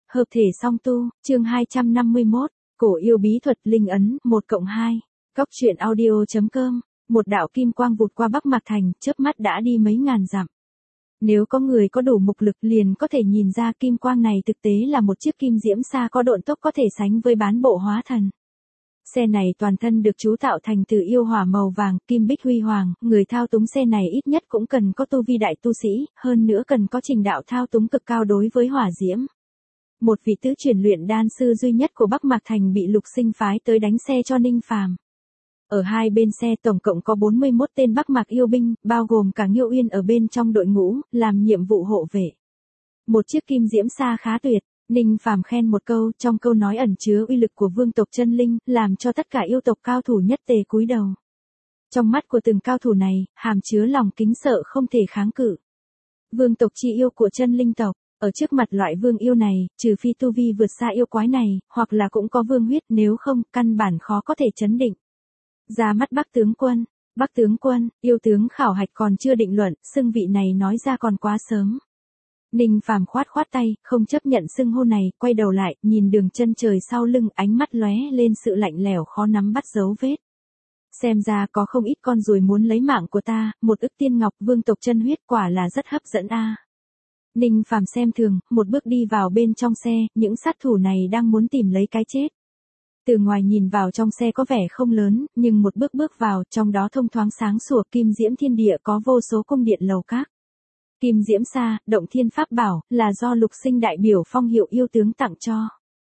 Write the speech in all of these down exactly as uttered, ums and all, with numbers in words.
Hợp thể song tu, chương hai trăm năm mươi mốt, cổ yêu bí thuật linh ấn, một cộng hai. Cóc truyện audio.com, một đạo kim quang vụt qua Bắc Mạc Thành, chớp mắt đã đi mấy ngàn dặm. Nếu có người có đủ mục lực liền có thể nhìn ra kim quang này thực tế là một chiếc kim diễm xa có độn tốc có thể sánh với bán bộ hóa thần. Xe này toàn thân được chú tạo thành từ yêu hỏa màu vàng, kim bích huy hoàng, người thao túng xe này ít nhất cũng cần có tu vi đại tu sĩ, hơn nữa cần có trình đạo thao túng cực cao đối với hỏa diễm. Một vị tứ chuyển luyện đan sư duy nhất của Bắc Mạc Thành bị Lục Sinh phái tới đánh xe cho Ninh Phàm. Ở hai bên xe tổng cộng có bốn mươi mốt tên Bắc Mạc yêu binh, bao gồm cả Nghiêu Uyên ở bên trong đội ngũ, làm nhiệm vụ hộ vệ. Một chiếc kim diễm xa khá tuyệt, Ninh Phàm khen một câu, trong câu nói ẩn chứa uy lực của vương tộc chân linh, làm cho tất cả yêu tộc cao thủ nhất tề cúi đầu. Trong mắt của từng cao thủ này, hàm chứa lòng kính sợ không thể kháng cự. Vương tộc chi yêu của chân linh tộc. Ở trước mặt loại vương yêu này, trừ phi tu vi vượt xa yêu quái này, hoặc là cũng có vương huyết, nếu không, căn bản khó có thể chấn định. Ra mắt Bắc tướng quân, Bắc tướng quân, yêu tướng khảo hạch còn chưa định luận, xưng vị này nói ra còn quá sớm. Ninh Phàm khoát khoát tay, không chấp nhận xưng hô này, quay đầu lại, nhìn đường chân trời sau lưng, ánh mắt lóe lên sự lạnh lẽo khó nắm bắt dấu vết. Xem ra có không ít con ruồi muốn lấy mạng của ta, một ức tiên ngọc vương tộc chân huyết quả là rất hấp dẫn a. Ninh Phàm xem thường, một bước đi vào bên trong xe, những sát thủ này đang muốn tìm lấy cái chết. Từ ngoài nhìn vào trong xe có vẻ không lớn, nhưng một bước bước vào, trong đó thông thoáng sáng sủa, kim diễm thiên địa có vô số cung điện lầu các. Kim diễm xa, động thiên pháp bảo, là do Lục Sinh đại biểu phong hiệu yêu tướng tặng cho.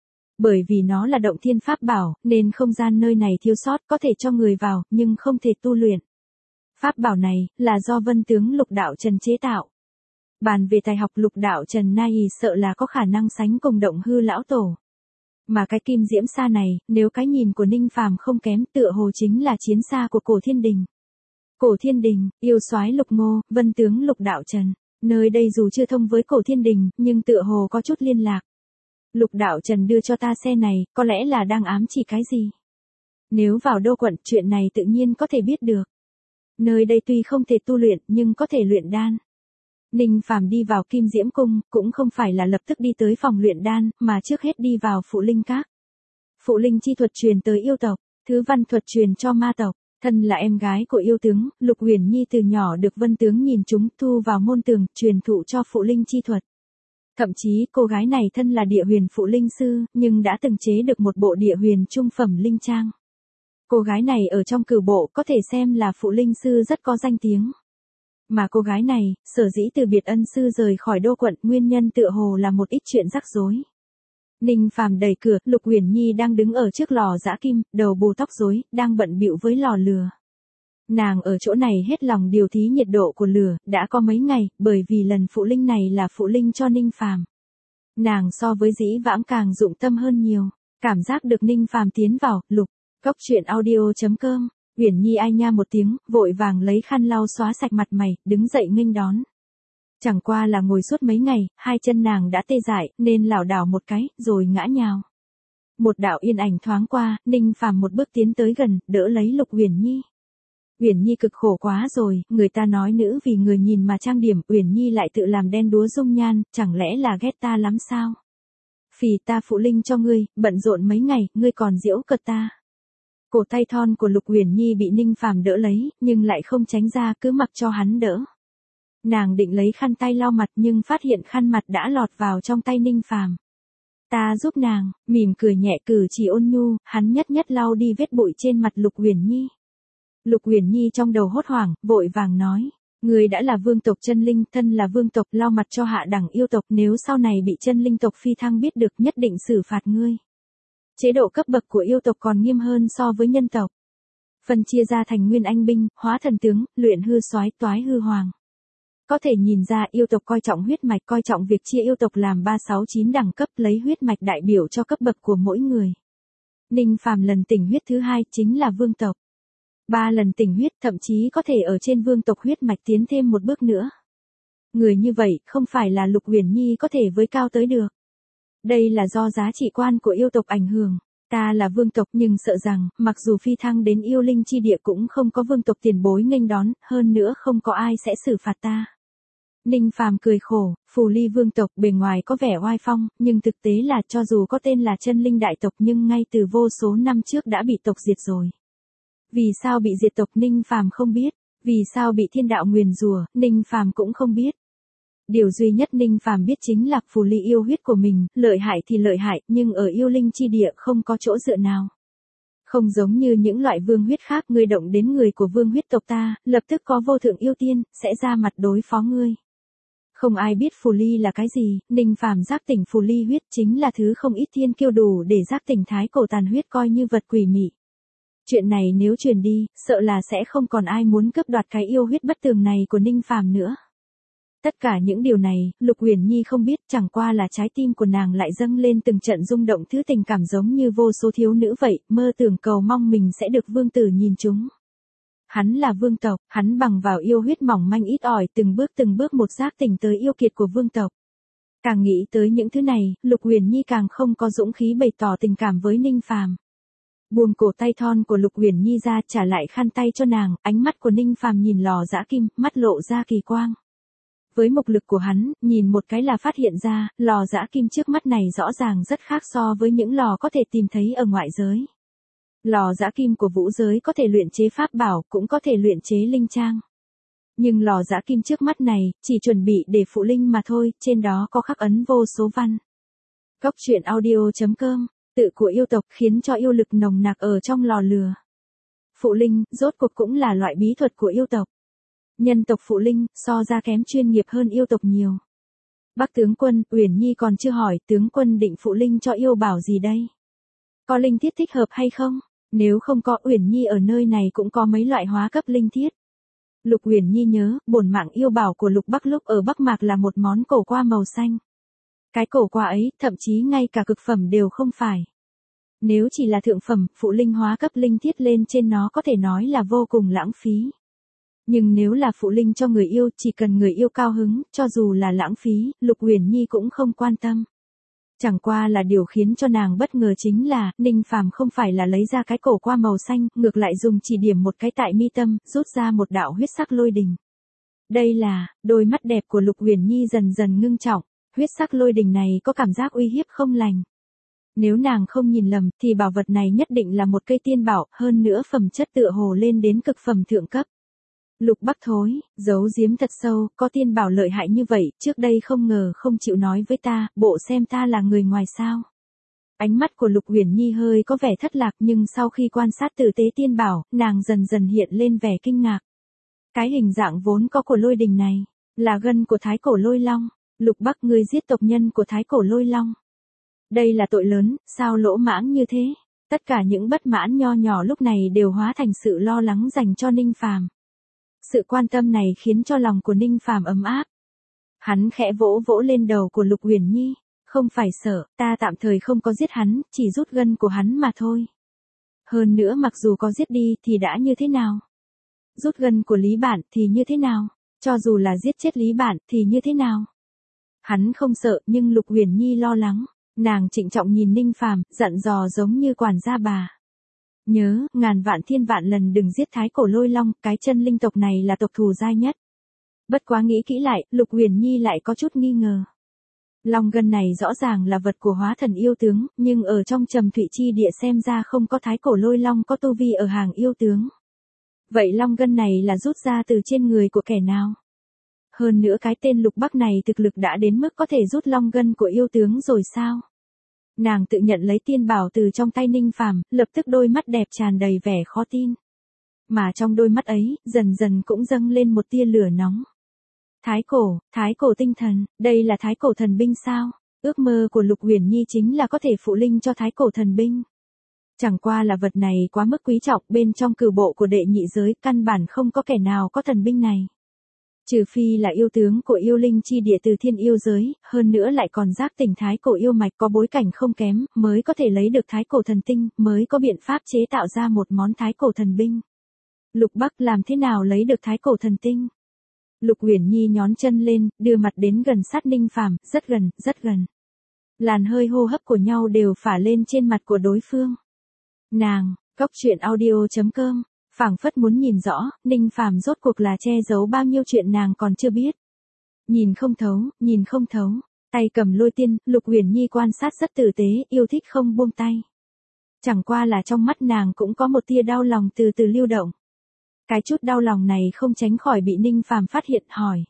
Bởi vì nó là động thiên pháp bảo, nên không gian nơi này thiếu sót, có thể cho người vào, nhưng không thể tu luyện. Pháp bảo này, là do vân tướng Lục Đạo Trần chế tạo. Bàn về tài học Lục Đạo Trần Nai sợ là có khả năng sánh cùng Động Hư lão tổ. Mà cái kim diễm xa này, nếu cái nhìn của Ninh Phàm không kém, tựa hồ chính là chiến xa của Cổ Thiên Đình. Cổ Thiên Đình, yêu soái Lục Ngô, vân tướng Lục Đạo Trần, nơi đây dù chưa thông với Cổ Thiên Đình, nhưng tựa hồ có chút liên lạc. Lục Đạo Trần đưa cho ta xe này, có lẽ là đang ám chỉ cái gì? Nếu vào đô quận, chuyện này tự nhiên có thể biết được. Nơi đây tuy không thể tu luyện, nhưng có thể luyện đan. Ninh Phàm đi vào Kim Diễm Cung, cũng không phải là lập tức đi tới phòng luyện đan, mà trước hết đi vào Phụ Linh Các. Phụ Linh chi thuật truyền tới yêu tộc, thứ văn thuật truyền cho ma tộc, thân là em gái của yêu tướng, Lục Huyền Nhi từ nhỏ được vân tướng nhìn chúng thu vào môn tường, truyền thụ cho Phụ Linh chi thuật. Thậm chí cô gái này thân là địa huyền Phụ Linh sư, nhưng đã từng chế được một bộ địa huyền trung phẩm linh trang. Cô gái này ở trong cửu bộ có thể xem là Phụ Linh sư rất có danh tiếng. Mà cô gái này, sở dĩ từ biệt ân sư rời khỏi đô quận, nguyên nhân tựa hồ là một ít chuyện rắc rối. Ninh Phàm đẩy cửa, Lục Huyền Nhi đang đứng ở trước lò giã kim, đầu bù tóc rối, đang bận bịu với lò lửa. Nàng ở chỗ này hết lòng điều thí nhiệt độ của lửa, đã có mấy ngày, bởi vì lần phụ linh này là phụ linh cho Ninh Phàm. Nàng so với dĩ vãng càng dụng tâm hơn nhiều, cảm giác được Ninh Phàm tiến vào, Lục, cóc truyện audio.com. Uyển Nhi ai nha một tiếng, vội vàng lấy khăn lau xóa sạch mặt mày, đứng dậy nghênh đón. Chẳng qua là ngồi suốt mấy ngày, hai chân nàng đã tê dại, nên lảo đảo một cái, rồi ngã nhào. Một đạo yên ảnh thoáng qua, Ninh Phàm một bước tiến tới gần, đỡ lấy Lục Uyển Nhi. Uyển Nhi cực khổ quá rồi, người ta nói nữ vì người nhìn mà trang điểm, Uyển Nhi lại tự làm đen đúa dung nhan, chẳng lẽ là ghét ta lắm sao? Phì ta phụ linh cho ngươi, bận rộn mấy ngày, ngươi còn giễu cợt ta. Cổ tay thon của Lục Huyền Nhi bị Ninh Phàm đỡ lấy, nhưng lại không tránh ra, cứ mặc cho hắn đỡ. Nàng định lấy khăn tay lau mặt nhưng phát hiện khăn mặt đã lọt vào trong tay Ninh Phàm. Ta giúp nàng, mỉm cười nhẹ cử chỉ ôn nhu, hắn nhất nhất lau đi vết bụi trên mặt Lục Huyền Nhi. Lục Huyền Nhi trong đầu hốt hoảng, vội vàng nói, ngươi đã là vương tộc chân linh, thân là vương tộc, lau mặt cho hạ đẳng yêu tộc, nếu sau này bị chân linh tộc phi thăng biết được nhất định xử phạt ngươi. Chế độ cấp bậc của yêu tộc còn nghiêm hơn so với nhân tộc. Phân chia ra thành nguyên anh binh, hóa thần tướng, luyện hư soái, toái hư hoàng. Có thể nhìn ra yêu tộc coi trọng huyết mạch, coi trọng việc chia yêu tộc làm ba sáu chín đẳng cấp, lấy huyết mạch đại biểu cho cấp bậc của mỗi người. Ninh Phàm lần tỉnh huyết thứ hai chính là vương tộc. Ba lần tỉnh huyết thậm chí có thể ở trên vương tộc huyết mạch tiến thêm một bước nữa. Người như vậy không phải là Lục Huyền Nhi có thể với cao tới được. Đây là do giá trị quan của yêu tộc ảnh hưởng. Ta là vương tộc nhưng sợ rằng, mặc dù phi thăng đến yêu linh chi địa cũng không có vương tộc tiền bối nghênh đón, hơn nữa không có ai sẽ xử phạt ta. Ninh Phàm cười khổ, Phù Ly vương tộc bề ngoài có vẻ oai phong, nhưng thực tế là cho dù có tên là chân linh đại tộc nhưng ngay từ vô số năm trước đã bị tộc diệt rồi. Vì sao bị diệt tộc Ninh Phàm không biết, vì sao bị thiên đạo nguyền rủa, Ninh Phàm cũng không biết. Điều duy nhất Ninh Phàm biết chính là Phù Ly yêu huyết của mình, lợi hại thì lợi hại, nhưng ở yêu linh chi địa không có chỗ dựa nào. Không giống như những loại vương huyết khác, ngươi động đến người của vương huyết tộc ta, lập tức có vô thượng yêu tiên, sẽ ra mặt đối phó ngươi. Không ai biết Phù Ly là cái gì, Ninh Phàm giác tỉnh Phù Ly huyết chính là thứ không ít thiên kiêu đủ để giác tỉnh thái cổ tàn huyết coi như vật quỷ mị. Chuyện này nếu truyền đi, sợ là sẽ không còn ai muốn cướp đoạt cái yêu huyết bất tường này của Ninh Phàm nữa. Tất cả những điều này, Lục Uyển Nhi không biết, chẳng qua là trái tim của nàng lại dâng lên từng trận rung động, thứ tình cảm giống như vô số thiếu nữ vậy, mơ tưởng cầu mong mình sẽ được vương tử nhìn chúng. Hắn là vương tộc, hắn bằng vào yêu huyết mỏng manh ít ỏi từng bước từng bước một giác tỉnh tới yêu kiệt của vương tộc. Càng nghĩ tới những thứ này, Lục Uyển Nhi càng không có dũng khí bày tỏ tình cảm với Ninh Phàm. Buông cổ tay thon của Lục Uyển Nhi ra, trả lại khăn tay cho nàng, ánh mắt của Ninh Phàm nhìn lò dã kim, mắt lộ ra kỳ quang. Với mục lực của hắn, nhìn một cái là phát hiện ra, lò dã kim trước mắt này rõ ràng rất khác so với những lò có thể tìm thấy ở ngoại giới. Lò dã kim của vũ giới có thể luyện chế pháp bảo, cũng có thể luyện chế linh trang. Nhưng lò dã kim trước mắt này, chỉ chuẩn bị để phụ linh mà thôi, trên đó có khắc ấn vô số văn. Cốc truyện audio chấm com, tự của yêu tộc khiến cho yêu lực nồng nặc ở trong lò lửa. Phụ linh, rốt cuộc cũng là loại bí thuật của yêu tộc. Nhân tộc phụ linh, so ra kém chuyên nghiệp hơn yêu tộc nhiều. Bác tướng quân, Uyển Nhi còn chưa hỏi, tướng quân định phụ linh cho yêu bảo gì đây? Có linh thiết thích hợp hay không? Nếu không có, Uyển Nhi ở nơi này cũng có mấy loại hóa cấp linh thiết. Lục Uyển Nhi nhớ, bổn mạng yêu bảo của Lục Bắc lúc ở Bắc Mạc là một món cổ qua màu xanh. Cái cổ qua ấy, thậm chí ngay cả cực phẩm đều không phải. Nếu chỉ là thượng phẩm, phụ linh hóa cấp linh thiết lên trên nó có thể nói là vô cùng lãng phí. Nhưng nếu là phụ linh cho người yêu, chỉ cần người yêu cao hứng, cho dù là lãng phí, Lục Uyển Nhi cũng không quan tâm. Chẳng qua là điều khiến cho nàng bất ngờ chính là, Ninh Phàm không phải là lấy ra cái cổ qua màu xanh, ngược lại dùng chỉ điểm một cái tại mi tâm, rút ra một đạo huyết sắc lôi đình. Đây là, đôi mắt đẹp của Lục Uyển Nhi dần dần ngưng trọng, huyết sắc lôi đình này có cảm giác uy hiếp không lành. Nếu nàng không nhìn lầm, thì bảo vật này nhất định là một cây tiên bảo, hơn nữa phẩm chất tựa hồ lên đến cực phẩm thượng cấp. Lục Bắc thối, giấu giếm thật sâu, có tiên bảo lợi hại như vậy, trước đây không ngờ không chịu nói với ta, bộ xem ta là người ngoài sao. Ánh mắt của Lục Uyển Nhi hơi có vẻ thất lạc, nhưng sau khi quan sát tử tế tiên bảo, nàng dần dần hiện lên vẻ kinh ngạc. Cái hình dạng vốn có của lôi đình này, là gân của thái cổ lôi long. Lục Bắc, ngươi giết tộc nhân của thái cổ lôi long. Đây là tội lớn, sao lỗ mãng như thế? Tất cả những bất mãn nho nhỏ lúc này đều hóa thành sự lo lắng dành cho Ninh Phàm. Sự quan tâm này khiến cho lòng của Ninh Phàm ấm áp. Hắn khẽ vỗ vỗ lên đầu của Lục Uyển Nhi, không phải sợ, ta tạm thời không có giết hắn, chỉ rút gân của hắn mà thôi. Hơn nữa mặc dù có giết đi thì đã như thế nào? Rút gân của Lý Bản thì như thế nào? Cho dù là giết chết Lý Bản thì như thế nào? Hắn không sợ, nhưng Lục Uyển Nhi lo lắng, nàng trịnh trọng nhìn Ninh Phàm, dặn dò giống như quản gia bà. Nhớ, ngàn vạn thiên vạn lần đừng giết thái cổ lôi long, cái chân linh tộc này là tộc thù dai nhất. Bất quá nghĩ kỹ lại, Lục Uyển Nhi lại có chút nghi ngờ. Long gân này rõ ràng là vật của hóa thần yêu tướng, nhưng ở trong Trầm Thụy Chi địa xem ra không có thái cổ lôi long có tu vi ở hàng yêu tướng. Vậy long gân này là rút ra từ trên người của kẻ nào? Hơn nữa cái tên Lục Bắc này thực lực đã đến mức có thể rút long gân của yêu tướng rồi sao? Nàng tự nhận lấy tiên bảo từ trong tay Ninh Phàm, lập tức đôi mắt đẹp tràn đầy vẻ khó tin. Mà trong đôi mắt ấy, dần dần cũng dâng lên một tia lửa nóng. Thái cổ, thái cổ tinh thần, đây là thái cổ thần binh sao? Ước mơ của Lục Uyển Nhi chính là có thể phụ linh cho thái cổ thần binh. Chẳng qua là vật này quá mức quý trọng, bên trong cửu bộ của đệ nhị giới, căn bản không có kẻ nào có thần binh này. Trừ phi là yêu tướng của yêu linh chi địa từ thiên yêu giới, hơn nữa lại còn giác tỉnh thái cổ yêu mạch có bối cảnh không kém, mới có thể lấy được thái cổ thần tinh, mới có biện pháp chế tạo ra một món thái cổ thần binh. Lục Bắc làm thế nào lấy được thái cổ thần tinh? Lục Uyển Nhi nhón chân lên, đưa mặt đến gần sát Ninh Phàm, rất gần, rất gần. Làn hơi hô hấp của nhau đều phả lên trên mặt của đối phương. Nàng, cốc truyện audio chấm com, phảng phất muốn nhìn rõ, Ninh Phàm rốt cuộc là che giấu bao nhiêu chuyện nàng còn chưa biết. Nhìn không thấu, nhìn không thấu. Tay cầm lôi tiên, Lục Uyển Nhi quan sát rất tử tế, yêu thích không buông tay. Chẳng qua là trong mắt nàng cũng có một tia đau lòng từ từ lưu động. Cái chút đau lòng này không tránh khỏi bị Ninh Phàm phát hiện, hỏi.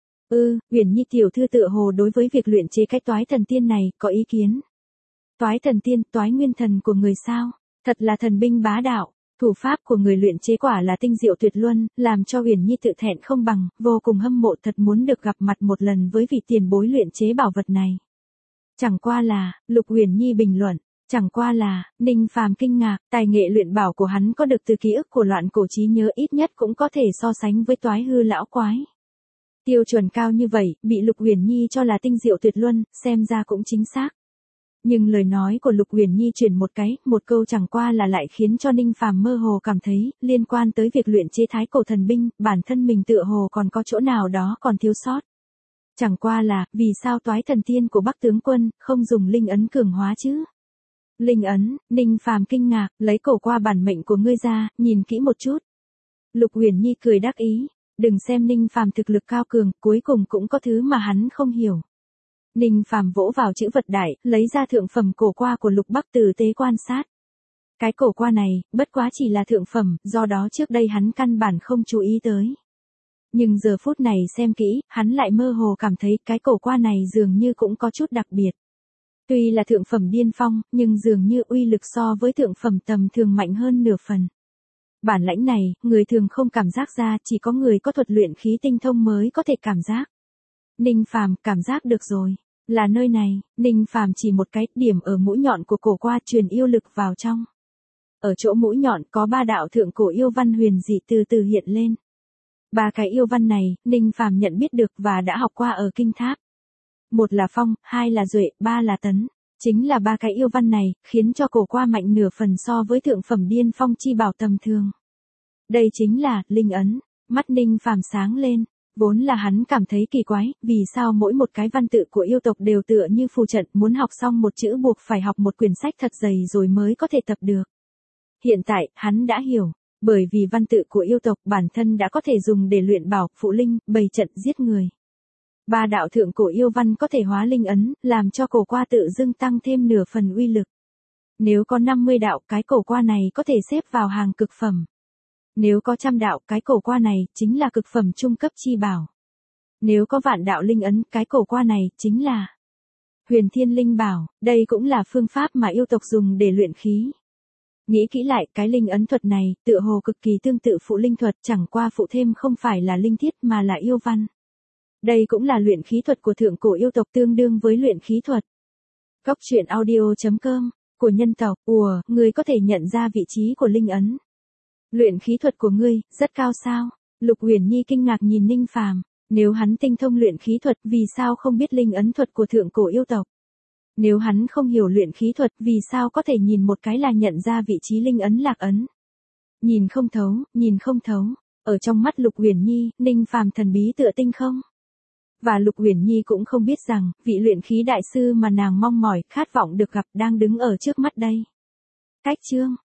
Ư, Uyển Nhi tiểu thư tựa hồ đối với việc luyện chế cái toái thần tiên này, có ý kiến. Toái thần tiên, toái nguyên thần của người sao? Thật là thần binh bá đạo, thủ pháp của người luyện chế quả là tinh diệu tuyệt luân, làm cho Uyển Nhi tự thẹn không bằng, vô cùng hâm mộ, thật muốn được gặp mặt một lần với vị tiền bối luyện chế bảo vật này. Chẳng qua là, Lục Uyển Nhi bình luận, chẳng qua là, Ninh Phàm kinh ngạc, tài nghệ luyện bảo của hắn có được từ ký ức của loạn cổ trí nhớ, ít nhất cũng có thể so sánh với toái hư lão quái. Tiêu chuẩn cao như vậy, bị Lục Uyển Nhi cho là tinh diệu tuyệt luân, xem ra cũng chính xác. Nhưng lời nói của Lục Uyển Nhi chuyển một cái, một câu chẳng qua là lại khiến cho Ninh Phàm mơ hồ cảm thấy, liên quan tới việc luyện chế thái cổ thần binh, bản thân mình tựa hồ còn có chỗ nào đó còn thiếu sót. Chẳng qua là, vì sao toái thần tiên của Bắc tướng quân, không dùng linh ấn cường hóa chứ? Linh ấn, Ninh Phàm kinh ngạc, lấy cổ qua bản mệnh của ngươi ra, nhìn kỹ một chút. Lục Uyển Nhi cười đắc ý, đừng xem Ninh Phàm thực lực cao cường, cuối cùng cũng có thứ mà hắn không hiểu. Ninh Phàm vỗ vào chữ vật đại, lấy ra thượng phẩm cổ qua của Lục Bắc tử tế quan sát. Cái cổ qua này, bất quá chỉ là thượng phẩm, do đó trước đây hắn căn bản không chú ý tới. Nhưng giờ phút này xem kỹ, hắn lại mơ hồ cảm thấy cái cổ qua này dường như cũng có chút đặc biệt. Tuy là thượng phẩm điên phong, nhưng dường như uy lực so với thượng phẩm tầm thường mạnh hơn nửa phần. Bản lãnh này, người thường không cảm giác ra, chỉ có người có thuật luyện khí tinh thông mới có thể cảm giác. Ninh Phàm cảm giác được rồi, là nơi này. Ninh Phàm chỉ một cái điểm ở mũi nhọn của cổ qua, truyền yêu lực vào trong. Ở chỗ mũi nhọn có ba đạo thượng cổ yêu văn huyền dị từ từ hiện lên. Ba cái yêu văn này, Ninh Phàm nhận biết được và đã học qua ở kinh tháp. Một là phong, hai là duệ, ba là tấn. Chính là ba cái yêu văn này, khiến cho cổ qua mạnh nửa phần so với thượng phẩm điên phong chi bảo tầm thường. Đây chính là, linh ấn. Mắt Ninh Phàm sáng lên. Vốn là hắn cảm thấy kỳ quái, vì sao mỗi một cái văn tự của yêu tộc đều tựa như phù trận, muốn học xong một chữ buộc phải học một quyển sách thật dày rồi mới có thể tập được. Hiện tại, hắn đã hiểu, bởi vì văn tự của yêu tộc bản thân đã có thể dùng để luyện bảo, phụ linh, bày trận giết người. Ba đạo thượng cổ yêu văn có thể hóa linh ấn, làm cho cổ qua tự dưng tăng thêm nửa phần uy lực. Nếu có năm mươi đạo, cái cổ qua này có thể xếp vào hàng cực phẩm. Nếu có trăm đạo, cái cổ qua này chính là cực phẩm trung cấp chi bảo. Nếu có vạn đạo linh ấn, cái cổ qua này chính là huyền thiên linh bảo. Đây cũng là phương pháp mà yêu tộc dùng để luyện khí. Nghĩ kỹ lại, cái linh ấn thuật này, tựa hồ cực kỳ tương tự phụ linh thuật, chẳng qua phụ thêm không phải là linh thiết mà là yêu văn. Đây cũng là luyện khí thuật của thượng cổ yêu tộc, tương đương với luyện khí thuật. Cốc truyện audio chấm com, của nhân tộc, ùa, người có thể nhận ra vị trí của linh ấn. Luyện khí thuật của ngươi, rất cao sao? Lục Uyển Nhi kinh ngạc nhìn Ninh Phàm, nếu hắn tinh thông luyện khí thuật, vì sao không biết linh ấn thuật của thượng cổ yêu tộc? Nếu hắn không hiểu luyện khí thuật, vì sao có thể nhìn một cái là nhận ra vị trí linh ấn lạc ấn? Nhìn không thấu, nhìn không thấu. Ở trong mắt Lục Uyển Nhi, Ninh Phàm thần bí tựa tinh không? Và Lục Uyển Nhi cũng không biết rằng, vị luyện khí đại sư mà nàng mong mỏi, khát vọng được gặp đang đứng ở trước mắt đây. Cách chương